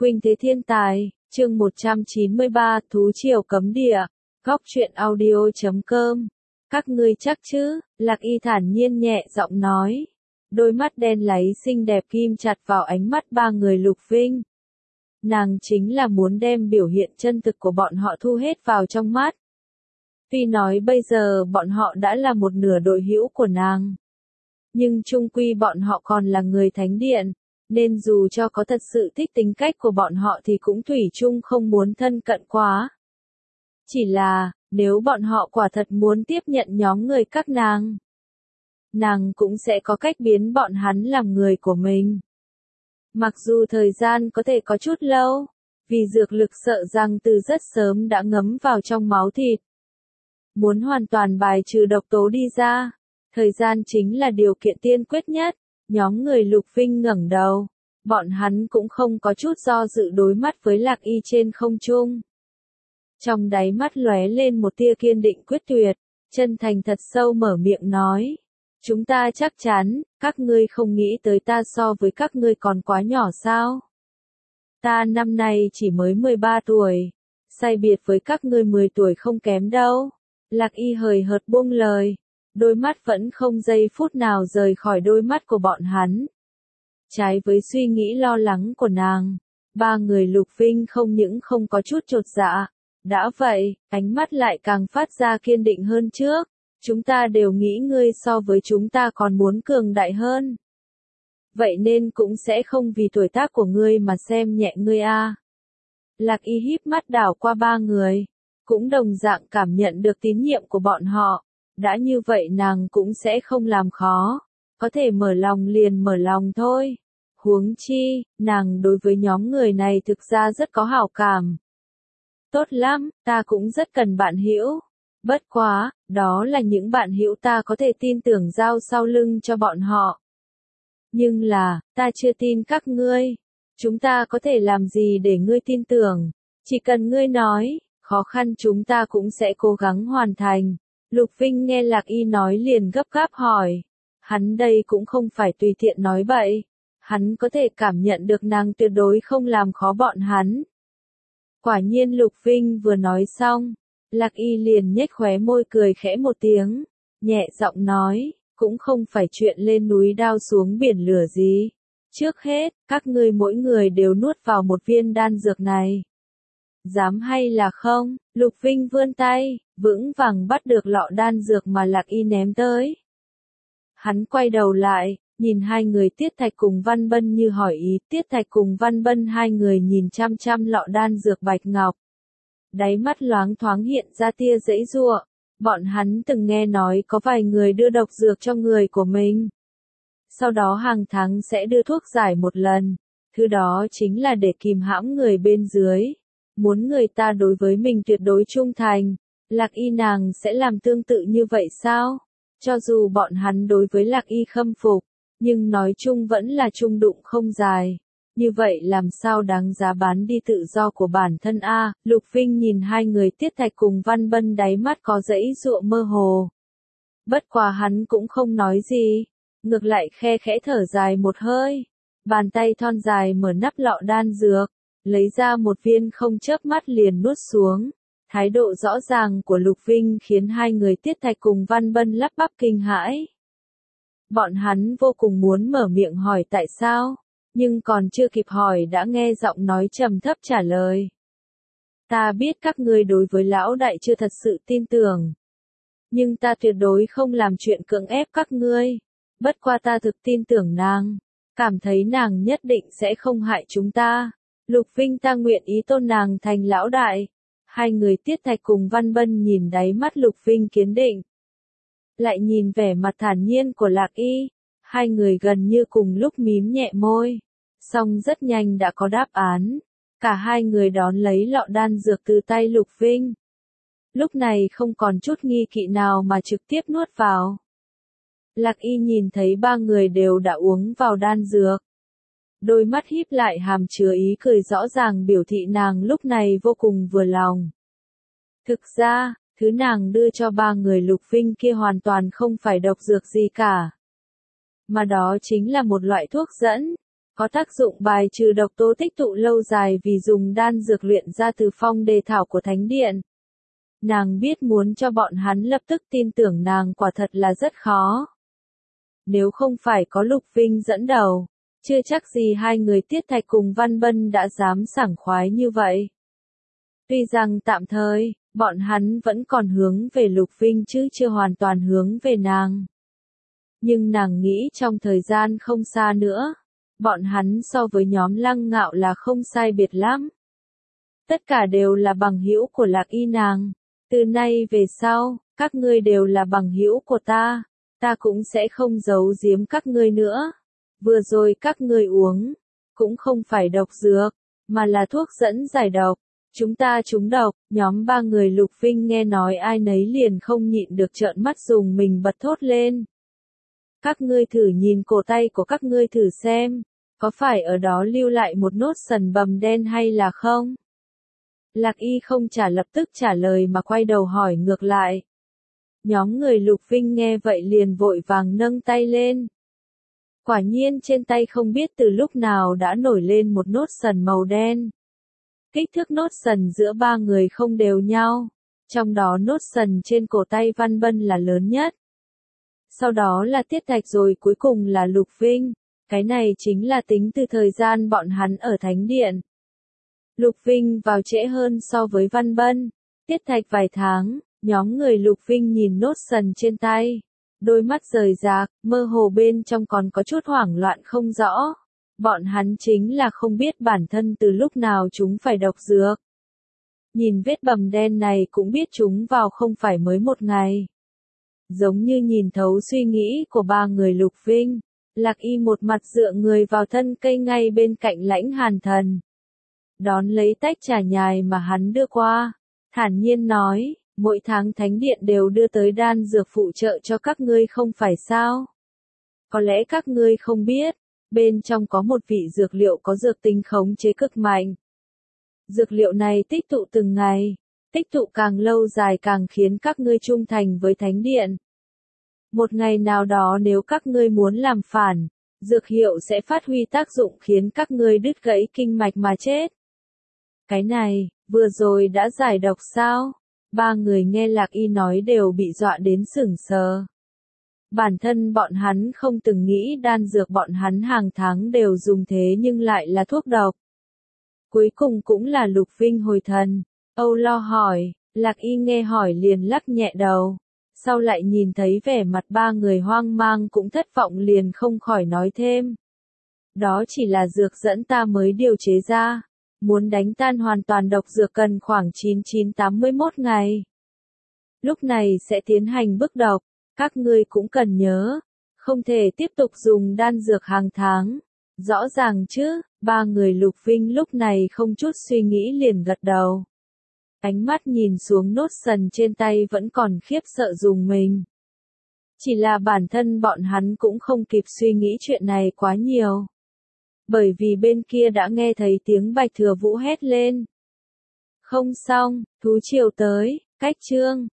Khuynh thế thiên tài, chương 193, thú triều cấm địa, góc truyện audio.com. Các ngươi chắc chứ, Lạc Y thản nhiên nhẹ giọng nói. Đôi mắt đen láy xinh đẹp ghim chặt vào ánh mắt ba người Lục Vinh. Nàng chính là muốn đem biểu hiện chân thực của bọn họ thu hết vào trong mắt. Tuy nói bây giờ bọn họ đã là một nửa đội hữu của nàng. Nhưng chung quy bọn họ còn là người thánh điện, nên dù cho có thật sự thích tính cách của bọn họ thì cũng thủy chung không muốn thân cận quá. Chỉ là, nếu bọn họ quả thật muốn tiếp nhận nhóm người các nàng cũng sẽ có cách biến bọn hắn làm người của mình. Mặc dù thời gian có thể có chút lâu, vì dược lực sợ rằng từ rất sớm đã ngấm vào trong máu thịt. Muốn hoàn toàn bài trừ độc tố đi ra, thời gian chính là điều kiện tiên quyết nhất. Nhóm người Lục Vinh ngẩng đầu, bọn hắn cũng không có chút do dự đối mắt với Lạc Y trên không trung. Trong đáy mắt lóe lên một tia kiên định quyết tuyệt, chân thành thật sâu mở miệng nói. Chúng ta chắc chắn, các ngươi không nghĩ tới ta so với các ngươi còn quá nhỏ sao? Ta năm nay chỉ mới 13 tuổi, sai biệt với các ngươi 10 tuổi không kém đâu. Lạc Y hời hợt buông lời. Đôi mắt vẫn không giây phút nào rời khỏi đôi mắt của bọn hắn. Trái với suy nghĩ lo lắng của nàng, ba người Lục Vinh không những không có chút chột dạ. Đã vậy, ánh mắt lại càng phát ra kiên định hơn trước. Chúng ta đều nghĩ ngươi so với chúng ta còn muốn cường đại hơn. Vậy nên cũng sẽ không vì tuổi tác của ngươi mà xem nhẹ ngươi a. Lạc Y híp mắt đảo qua ba người, cũng đồng dạng cảm nhận được tín nhiệm của bọn họ. Đã như vậy nàng cũng sẽ không làm khó, có thể mở lòng liền mở lòng thôi. Huống chi, nàng đối với nhóm người này thực ra rất có hảo cảm. Tốt lắm, ta cũng rất cần bạn hữu. Bất quá, đó là những bạn hữu ta có thể tin tưởng giao sau lưng cho bọn họ. Nhưng là, ta chưa tin các ngươi. Chúng ta có thể làm gì để ngươi tin tưởng? Chỉ cần ngươi nói, khó khăn chúng ta cũng sẽ cố gắng hoàn thành. Lục Vinh nghe Lạc Y nói liền gấp gáp hỏi. Hắn đây cũng không phải tùy tiện nói bậy. Hắn có thể cảm nhận được nàng tuyệt đối không làm khó bọn hắn. Quả nhiên Lục Vinh vừa nói xong, Lạc Y liền nhếch khóe môi cười khẽ một tiếng, nhẹ giọng nói, cũng không phải chuyện lên núi đao xuống biển lửa gì. Trước hết, các ngươi mỗi người đều nuốt vào một viên đan dược này. Dám hay là không? Lục Vinh vươn tay, vững vàng bắt được lọ đan dược mà Lạc Y ném tới. Hắn quay đầu lại, nhìn hai người Tiết Thạch cùng Văn Bân như hỏi ý. Tiết Thạch cùng Văn Bân hai người nhìn chăm chăm lọ đan dược bạch ngọc. Đáy mắt loáng thoáng hiện ra tia giãy giụa. Bọn hắn từng nghe nói có vài người đưa độc dược cho người của mình. Sau đó hàng tháng sẽ đưa thuốc giải một lần. Thứ đó chính là để kìm hãm người bên dưới. Muốn người ta đối với mình tuyệt đối trung thành. Lạc Y nàng sẽ làm tương tự như vậy sao? Cho dù bọn hắn đối với Lạc Y khâm phục, nhưng nói chung vẫn là chung đụng không dài. Như vậy làm sao đáng giá bán đi tự do của bản thân a? Lục Vinh nhìn hai người Tiết Thạch cùng Văn Bân đáy mắt có giãy giụa mơ hồ. Bất quá hắn cũng không nói gì, ngược lại khe khẽ thở dài một hơi. Bàn tay thon dài mở nắp lọ đan dược, lấy ra một viên không chớp mắt liền nuốt xuống. Thái độ rõ ràng của Lục Vinh khiến hai người Tiết Thạch cùng Văn Bân lắp bắp kinh hãi. Bọn hắn vô cùng muốn mở miệng hỏi tại sao, nhưng còn chưa kịp hỏi đã nghe giọng nói trầm thấp trả lời. Ta biết các ngươi đối với lão đại chưa thật sự tin tưởng. Nhưng ta tuyệt đối không làm chuyện cưỡng ép các ngươi. Bất qua ta thực tin tưởng nàng. Cảm thấy nàng nhất định sẽ không hại chúng ta. Lục Vinh ta nguyện ý tôn nàng thành lão đại. Hai người Tiết Thạch cùng Văn Bân nhìn đáy mắt Lục Vinh kiên định. Lại nhìn vẻ mặt thản nhiên của Lạc Y. Hai người gần như cùng lúc mím nhẹ môi. Song rất nhanh đã có đáp án. Cả hai người đón lấy lọ đan dược từ tay Lục Vinh. Lúc này không còn chút nghi kỵ nào mà trực tiếp nuốt vào. Lạc Y nhìn thấy ba người đều đã uống vào đan dược. Đôi mắt híp lại hàm chứa ý cười rõ ràng biểu thị nàng lúc này vô cùng vừa lòng. Thực ra, thứ nàng đưa cho ba người Lục Vinh kia hoàn toàn không phải độc dược gì cả. Mà đó chính là một loại thuốc dẫn. có tác dụng bài trừ độc tố tích tụ lâu dài vì dùng đan dược luyện ra từ phong đề thảo của thánh điện. Nàng biết muốn cho bọn hắn lập tức tin tưởng nàng quả thật là rất khó. Nếu không phải có Lục Vinh dẫn đầu, chưa chắc gì hai người Tiết Thạch cùng Văn Bân đã dám sảng khoái như vậy. Tuy rằng tạm thời, bọn hắn vẫn còn hướng về Lục Vinh chứ chưa hoàn toàn hướng về nàng. Nhưng nàng nghĩ trong thời gian không xa nữa, bọn hắn so với nhóm Lăng Ngạo là không sai biệt lắm. Tất cả đều là bằng hữu của Lạc Y nàng. Từ nay về sau, các ngươi đều là bằng hữu của ta. Ta cũng sẽ không giấu giếm các ngươi nữa. Vừa rồi các ngươi uống, cũng không phải độc dược, mà là thuốc dẫn giải độc. Chúng ta trúng độc, nhóm ba người Lục Vinh nghe nói ai nấy liền không nhịn được trợn mắt dùng mình bật thốt lên. Các ngươi thử nhìn cổ tay của các ngươi thử xem, có phải ở đó lưu lại một nốt sần bầm đen hay là không? Lạc Y không lập tức trả lời mà quay đầu hỏi ngược lại. Nhóm người Lục Vinh nghe vậy liền vội vàng nâng tay lên. Quả nhiên trên tay không biết từ lúc nào đã nổi lên một nốt sần màu đen. Kích thước nốt sần giữa ba người không đều nhau, trong đó nốt sần trên cổ tay Văn Bân là lớn nhất. Sau đó là Tiết Thạch rồi cuối cùng là Lục Vinh, cái này chính là tính từ thời gian bọn hắn ở Thánh Điện. Lục Vinh vào trễ hơn so với Văn Bân, Tiết Thạch vài tháng, nhóm người Lục Vinh nhìn nốt sần trên tay, đôi mắt rời rạc, mơ hồ bên trong còn có chút hoảng loạn không rõ. Bọn hắn chính là không biết bản thân từ lúc nào chúng phải độc dược. Nhìn vết bầm đen này cũng biết chúng vào không phải mới một ngày. Giống như nhìn thấu suy nghĩ của ba người Lục Vinh, Lạc Y một mặt dựa người vào thân cây ngay bên cạnh Lãnh Hàn Thần. Đón lấy tách trà nhài mà hắn đưa qua, thản nhiên nói, mỗi tháng Thánh Điện đều đưa tới đan dược phụ trợ cho các ngươi không phải sao? Có lẽ các ngươi không biết, bên trong có một vị dược liệu có dược tính khống chế cực mạnh. Dược liệu này tích tụ từng ngày, tích tụ càng lâu dài càng khiến các ngươi trung thành với Thánh Điện. Một ngày nào đó nếu các ngươi muốn làm phản, dược hiệu sẽ phát huy tác dụng khiến các ngươi đứt gãy kinh mạch mà chết. Cái này, vừa rồi đã giải độc sao? Ba người nghe Lạc Y nói đều bị dọa đến sửng sờ. Bản thân bọn hắn không từng nghĩ đan dược bọn hắn hàng tháng đều dùng thế nhưng lại là thuốc độc. Cuối cùng cũng là Lục Vinh hồi thần. Âu Lo hỏi, Lạc Y nghe hỏi liền lắc nhẹ đầu. Sau lại nhìn thấy vẻ mặt ba người hoang mang cũng thất vọng liền không khỏi nói thêm. Đó chỉ là dược dẫn ta mới điều chế ra. Muốn đánh tan hoàn toàn độc dược cần khoảng 9981 ngày. Lúc này sẽ tiến hành bức độc. Các ngươi cũng cần nhớ, không thể tiếp tục dùng đan dược hàng tháng. Rõ ràng chứ, ba người Lục Vinh lúc này không chút suy nghĩ liền gật đầu. Ánh mắt nhìn xuống nốt sần trên tay vẫn còn khiếp sợ dùng mình. Chỉ là bản thân bọn hắn cũng không kịp suy nghĩ chuyện này quá nhiều. Bởi vì bên kia đã nghe thấy tiếng Bạch Thừa Vũ hét lên. Không xong, thú triều tới, cách chương.